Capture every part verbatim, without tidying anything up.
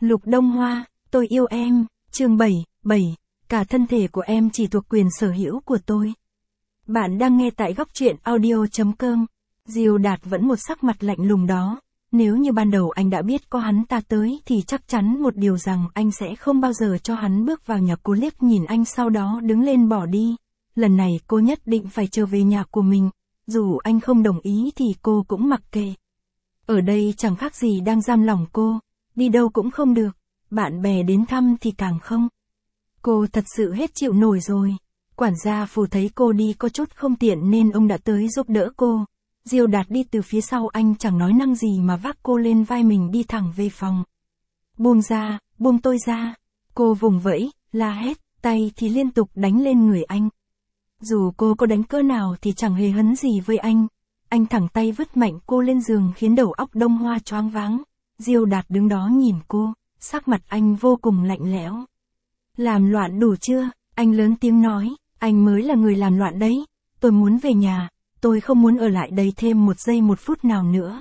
Lục Đông Hoa, tôi yêu em, chương bảy, bảy, cả thân thể của em chỉ thuộc quyền sở hữu của tôi. Bạn đang nghe tại góc truyện audio chấm com. Diêu Đạt vẫn một sắc mặt lạnh lùng đó. Nếu như ban đầu anh đã biết có hắn ta tới thì chắc chắn một điều rằng anh sẽ không bao giờ cho hắn bước vào nhà. Cô liếc nhìn anh sau đó đứng lên bỏ đi. Lần này cô nhất định phải trở về nhà của mình. Dù anh không đồng ý thì cô cũng mặc kệ. Ở đây chẳng khác gì đang giam lỏng cô. Đi đâu cũng không được. Bạn bè đến thăm thì càng không. Cô thật sự hết chịu nổi rồi. Quản gia Phù thấy cô đi có chút không tiện nên ông đã tới giúp đỡ cô. Diêu Đạt đi từ phía sau anh chẳng nói năng gì mà vác cô lên vai mình đi thẳng về phòng. Buông ra, buông tôi ra. Cô vùng vẫy, la hét, tay thì liên tục đánh lên người anh. Dù cô có đánh cỡ nào thì chẳng hề hấn gì với anh. Anh thẳng tay vứt mạnh cô lên giường khiến đầu óc Đông Hoa choáng váng. Diêu Đạt đứng đó nhìn cô, sắc mặt anh vô cùng lạnh lẽo. Làm loạn đủ chưa? Anh lớn tiếng nói, anh mới là người làm loạn đấy. Tôi muốn về nhà, tôi không muốn ở lại đây thêm một giây một phút nào nữa.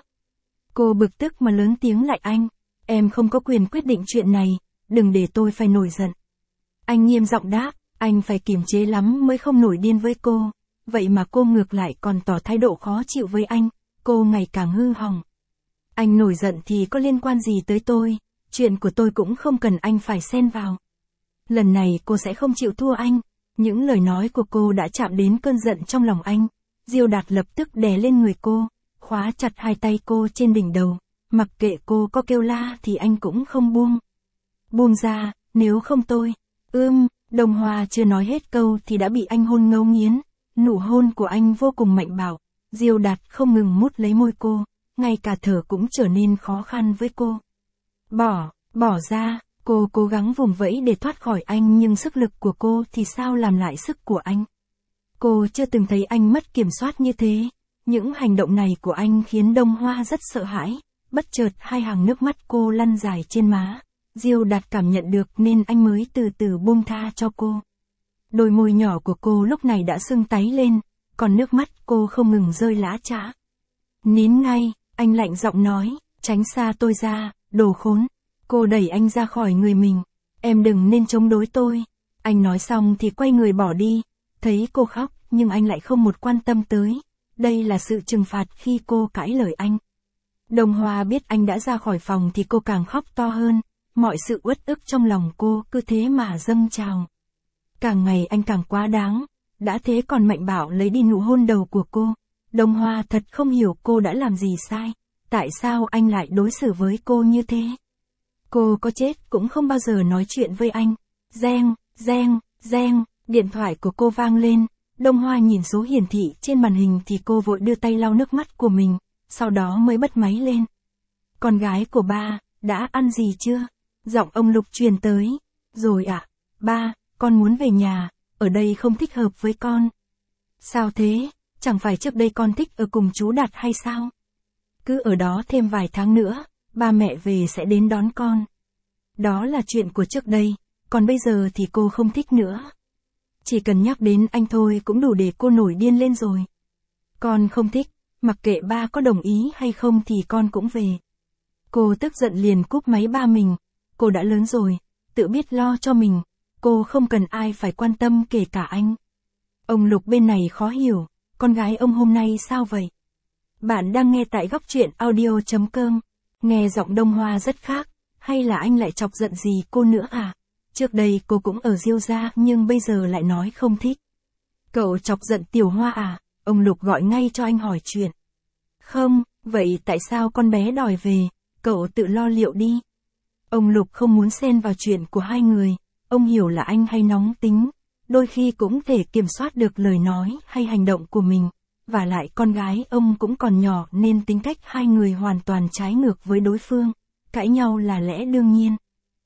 Cô bực tức mà lớn tiếng lại anh, em không có quyền quyết định chuyện này, đừng để tôi phải nổi giận. Anh nghiêm giọng đáp, anh phải kiềm chế lắm mới không nổi điên với cô. Vậy mà cô ngược lại còn tỏ thái độ khó chịu với anh, cô ngày càng hư hỏng. Anh nổi giận thì có liên quan gì tới tôi, chuyện của tôi cũng không cần anh phải xen vào. Lần này cô sẽ không chịu thua anh. Những lời nói của cô đã chạm đến cơn giận trong lòng anh. Diêu Đạt lập tức đè lên người cô, khóa chặt hai tay cô trên đỉnh đầu, mặc kệ cô có kêu la thì anh cũng không buông. Buông ra, nếu không tôi. Ưm, Đông Hoa chưa nói hết câu thì đã bị anh hôn ngấu nghiến. Nụ hôn của anh vô cùng mạnh bạo. Diêu Đạt không ngừng mút lấy môi cô, ngay cả thở cũng trở nên khó khăn với cô. Bỏ, bỏ ra. Cô cố gắng vùng vẫy để thoát khỏi anh nhưng sức lực của cô thì sao làm lại sức của anh. Cô chưa từng thấy anh mất kiểm soát như thế. Những hành động này của anh khiến Đông Hoa rất sợ hãi. Bất chợt hai hàng nước mắt cô lăn dài trên má. Diêu Đạt cảm nhận được nên anh mới từ từ buông tha cho cô. Đôi môi nhỏ của cô lúc này đã sưng tái lên, còn nước mắt cô không ngừng rơi lã chã. Nín ngay, anh lạnh giọng nói, tránh xa tôi ra, đồ khốn. Cô đẩy anh ra khỏi người mình. Em đừng nên chống đối tôi. Anh nói xong thì quay người bỏ đi. Thấy cô khóc, nhưng anh lại không một quan tâm tới. Đây là sự trừng phạt khi cô cãi lời anh. Đông Hoa biết anh đã ra khỏi phòng thì cô càng khóc to hơn. Mọi sự uất ức trong lòng cô cứ thế mà dâng trào. Càng ngày anh càng quá đáng. Đã thế còn mạnh bạo lấy đi nụ hôn đầu của cô. Đông Hoa thật không hiểu cô đã làm gì sai. Tại sao anh lại đối xử với cô như thế? Cô có chết cũng không bao giờ nói chuyện với anh. Reng, reng, reng, điện thoại của cô vang lên. Đông Hoa nhìn số hiển thị trên màn hình thì cô vội đưa tay lau nước mắt của mình, sau đó mới bật máy lên. Con gái của ba, đã ăn gì chưa? Giọng ông Lục truyền tới. Rồi ạ, à, ba, con muốn về nhà, ở đây không thích hợp với con. Sao thế, chẳng phải trước đây con thích ở cùng chú Đạt hay sao? Cứ ở đó thêm vài tháng nữa, ba mẹ về sẽ đến đón con. Đó là chuyện của trước đây, còn bây giờ thì cô không thích nữa. Chỉ cần nhắc đến anh thôi cũng đủ để cô nổi điên lên rồi. Con không thích, mặc kệ ba có đồng ý hay không thì con cũng về. Cô tức giận liền cúp máy ba mình. Cô đã lớn rồi, tự biết lo cho mình. Cô không cần ai phải quan tâm kể cả anh. Ông Lục bên này khó hiểu, con gái ông hôm nay sao vậy? Bạn đang nghe tại góc truyện audio chấm com. Nghe giọng Đông Hoa rất khác, hay là anh lại chọc giận gì cô nữa à? Trước đây cô cũng ở Diêu gia nhưng bây giờ lại nói không thích. Cậu chọc giận Tiểu Hoa à? Ông Lục gọi ngay cho anh hỏi chuyện. Không, vậy tại sao con bé đòi về? Cậu tự lo liệu đi. Ông Lục không muốn xen vào chuyện của hai người. Ông hiểu là anh hay nóng tính, đôi khi cũng thể kiểm soát được lời nói hay hành động của mình. Và lại con gái ông cũng còn nhỏ nên tính cách hai người hoàn toàn trái ngược với đối phương. Cãi nhau là lẽ đương nhiên.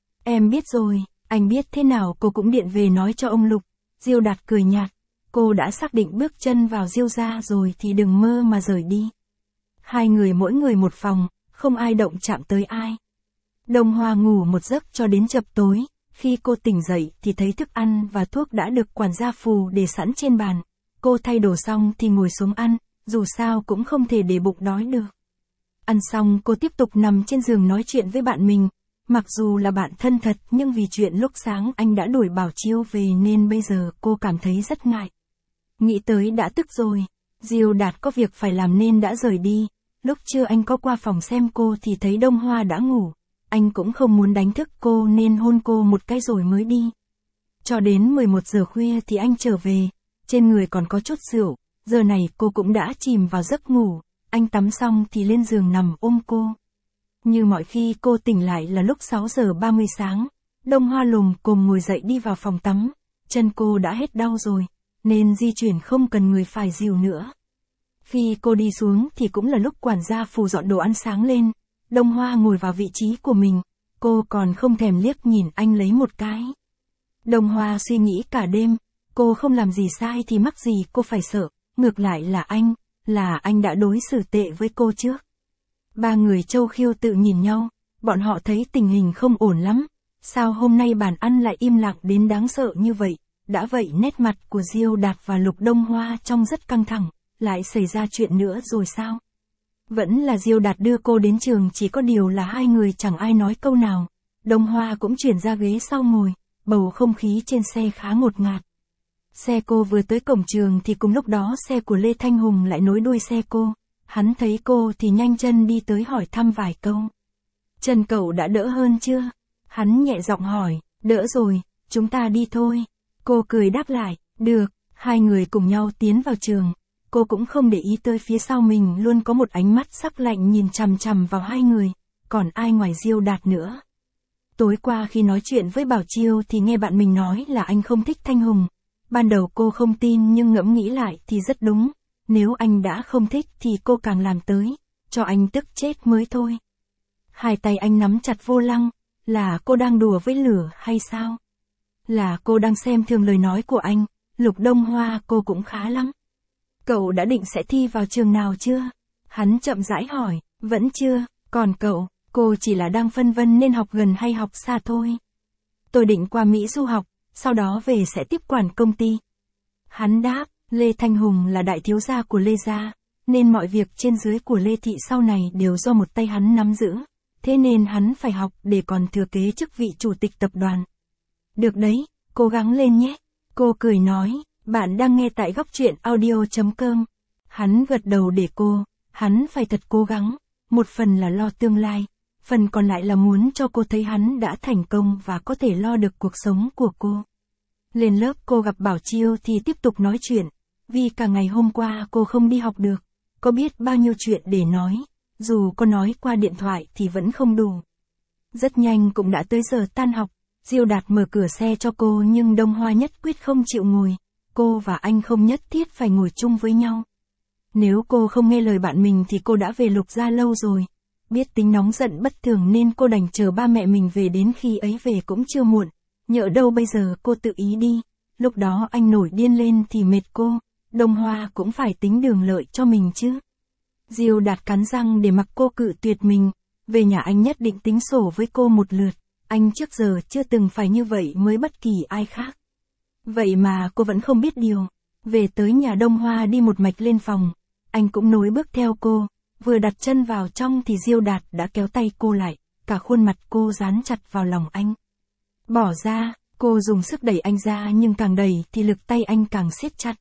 Em biết rồi, anh biết thế nào cô cũng điện về nói cho ông Lục. Diêu Đạt cười nhạt. Cô đã xác định bước chân vào Diêu gia rồi thì đừng mơ mà rời đi. Hai người mỗi người một phòng, không ai động chạm tới ai. Đông Hoa ngủ một giấc cho đến chập tối. Khi cô tỉnh dậy thì thấy thức ăn và thuốc đã được quản gia Phù để sẵn trên bàn. Cô thay đồ xong thì ngồi xuống ăn, dù sao cũng không thể để bụng đói được. Ăn xong cô tiếp tục nằm trên giường nói chuyện với bạn mình. Mặc dù là bạn thân thật nhưng vì chuyện lúc sáng anh đã đuổi Bảo Chiêu về nên bây giờ cô cảm thấy rất ngại. Nghĩ tới đã tức rồi. Diêu Đạt có việc phải làm nên đã rời đi. Lúc trưa anh có qua phòng xem cô thì thấy Đông Hoa đã ngủ. Anh cũng không muốn đánh thức cô nên hôn cô một cái rồi mới đi. Cho đến mười một giờ khuya thì anh trở về. Trên người còn có chút rượu. Giờ này cô cũng đã chìm vào giấc ngủ. Anh tắm xong thì lên giường nằm ôm cô. Như mọi khi cô tỉnh lại là lúc sáu giờ ba mươi sáng. Đông Hoa lồm cồm ngồi dậy đi vào phòng tắm. Chân cô đã hết đau rồi, nên di chuyển không cần người phải dìu nữa. Khi cô đi xuống thì cũng là lúc quản gia Phù dọn đồ ăn sáng lên. Đông Hoa ngồi vào vị trí của mình. Cô còn không thèm liếc nhìn anh lấy một cái. Đông Hoa suy nghĩ cả đêm. Cô không làm gì sai thì mắc gì cô phải sợ. Ngược lại là anh, là anh đã đối xử tệ với cô trước. Ba người Châu Khiêu tự nhìn nhau, bọn họ thấy tình hình không ổn lắm. Sao hôm nay bàn ăn lại im lặng đến đáng sợ như vậy? Đã vậy nét mặt của Diêu Đạt và Lục Đông Hoa trông rất căng thẳng, lại xảy ra chuyện nữa rồi sao? Vẫn là Diêu Đạt đưa cô đến trường, chỉ có điều là hai người chẳng ai nói câu nào. Đông Hoa cũng chuyển ra ghế sau ngồi, bầu không khí trên xe khá ngột ngạt. Xe cô vừa tới cổng trường thì cùng lúc đó xe của Lê Thanh Hùng lại nối đuôi xe cô. Hắn thấy cô thì nhanh chân đi tới hỏi thăm vài câu. Chân cậu đã đỡ hơn chưa? Hắn nhẹ giọng hỏi, đỡ rồi, chúng ta đi thôi. Cô cười đáp lại, được, hai người cùng nhau tiến vào trường. Cô cũng không để ý tới phía sau mình luôn có một ánh mắt sắc lạnh nhìn chằm chằm vào hai người, còn ai ngoài Diêu Đạt nữa. Tối qua khi nói chuyện với Bảo Chiêu thì nghe bạn mình nói là anh không thích Thanh Hùng. Ban đầu cô không tin nhưng ngẫm nghĩ lại thì rất đúng. Nếu anh đã không thích thì cô càng làm tới, cho anh tức chết mới thôi. Hai tay anh nắm chặt vô lăng, là cô đang đùa với lửa hay sao? Là cô đang xem thường lời nói của anh. Lục Đông Hoa cô cũng khá lắm. Cậu đã định sẽ thi vào trường nào chưa? Hắn chậm rãi hỏi, vẫn chưa, còn cậu, cô chỉ là đang phân vân nên học gần hay học xa thôi. Tôi định qua Mỹ du học, sau đó về sẽ tiếp quản công ty. Hắn đáp, Lê Thanh Hùng là đại thiếu gia của Lê gia, nên mọi việc trên dưới của Lê thị sau này đều do một tay hắn nắm giữ. Thế nên hắn phải học để còn thừa kế chức vị chủ tịch tập đoàn. Được đấy, cố gắng lên nhé. Cô cười nói, bạn đang nghe tại góc truyện audio chấm com. Hắn gật đầu để cô, hắn phải thật cố gắng. Một phần là lo tương lai, phần còn lại là muốn cho cô thấy hắn đã thành công và có thể lo được cuộc sống của cô. Lên lớp cô gặp Bảo Chiêu thì tiếp tục nói chuyện. Vì cả ngày hôm qua cô không đi học được, có biết bao nhiêu chuyện để nói. Dù có nói qua điện thoại thì vẫn không đủ. Rất nhanh cũng đã tới giờ tan học. Diêu Đạt mở cửa xe cho cô nhưng Đông Hoa nhất quyết không chịu ngồi. Cô và anh không nhất thiết phải ngồi chung với nhau. Nếu cô không nghe lời bạn mình thì cô đã về Lục gia lâu rồi. Biết tính nóng giận bất thường nên cô đành chờ ba mẹ mình về, đến khi ấy về cũng chưa muộn. Nhỡ đâu bây giờ cô tự ý đi. Lúc đó anh nổi điên lên thì mệt cô. Đông Hoa cũng phải tính đường lợi cho mình chứ. Diêu Đạt cắn răng để mặc cô cự tuyệt mình. Về nhà anh nhất định tính sổ với cô một lượt. Anh trước giờ chưa từng phải như vậy với bất kỳ ai khác. Vậy mà cô vẫn không biết điều. Về tới nhà Đông Hoa đi một mạch lên phòng. Anh cũng nối bước theo cô. Vừa đặt chân vào trong thì Diêu Đạt đã kéo tay cô lại. Cả khuôn mặt cô dán chặt vào lòng anh. Bỏ ra, cô dùng sức đẩy anh ra nhưng càng đẩy thì lực tay anh càng siết chặt.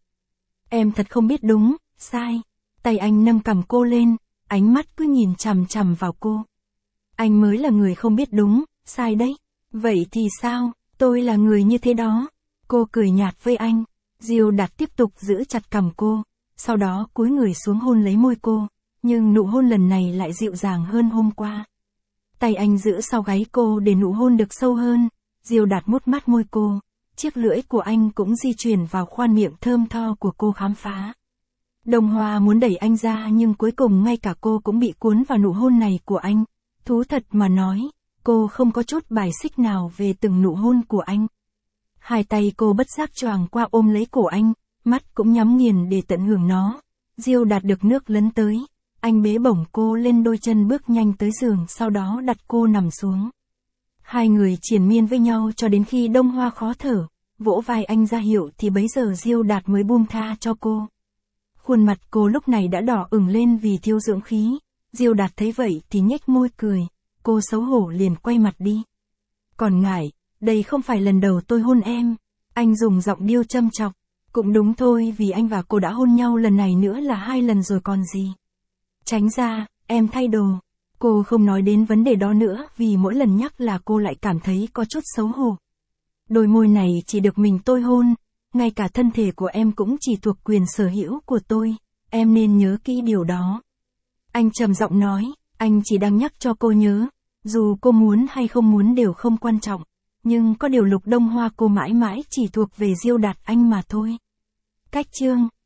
Em thật không biết đúng, sai. Tay anh nâng cằm cô lên, ánh mắt cứ nhìn chằm chằm vào cô. Anh mới là người không biết đúng, sai đấy. Vậy thì sao, tôi là người như thế đó. Cô cười nhạt với anh. Diêu Đạt tiếp tục giữ chặt cằm cô. Sau đó cúi người xuống hôn lấy môi cô. Nhưng nụ hôn lần này lại dịu dàng hơn hôm qua. Tay anh giữ sau gáy cô để nụ hôn được sâu hơn. Diêu Đạt mút mát môi cô. Chiếc lưỡi của anh cũng di chuyển vào khoang miệng thơm tho của cô khám phá. Đông Hoa muốn đẩy anh ra nhưng cuối cùng ngay cả cô cũng bị cuốn vào nụ hôn này của anh. Thú thật mà nói, cô không có chút bài xích nào về từng nụ hôn của anh. Hai tay cô bất giác choàng qua ôm lấy cổ anh, mắt cũng nhắm nghiền để tận hưởng nó. Diêu Đạt được nước lấn tới. Anh bế bổng cô lên đôi chân bước nhanh tới giường, sau đó đặt cô nằm xuống. Hai người triền miên với nhau cho đến khi Đông Hoa khó thở, vỗ vai anh ra hiệu thì bấy giờ Diêu Đạt mới buông tha cho cô. Khuôn mặt cô lúc này đã đỏ ửng lên vì thiếu dưỡng khí. Diêu Đạt thấy vậy thì nhếch môi cười. cô xấu hổ liền quay mặt đi. Còn ngại, đây không phải lần đầu tôi hôn em. Anh dùng giọng điêu châm chọc. Cũng đúng thôi, vì anh và cô đã hôn nhau lần này nữa là hai lần rồi còn gì. Tránh ra, em thay đồ. Cô không nói đến vấn đề đó nữa vì mỗi lần nhắc là cô lại cảm thấy có chút xấu hổ. Đôi môi này chỉ được mình tôi hôn, ngay cả thân thể của em cũng chỉ thuộc quyền sở hữu của tôi, em nên nhớ kỹ điều đó. Anh trầm giọng nói, anh chỉ đang nhắc cho cô nhớ, dù cô muốn hay không muốn đều không quan trọng, nhưng có điều Lục Đông Hoa cô mãi mãi chỉ thuộc về Diêu Đạt Anh mà thôi. Cách chương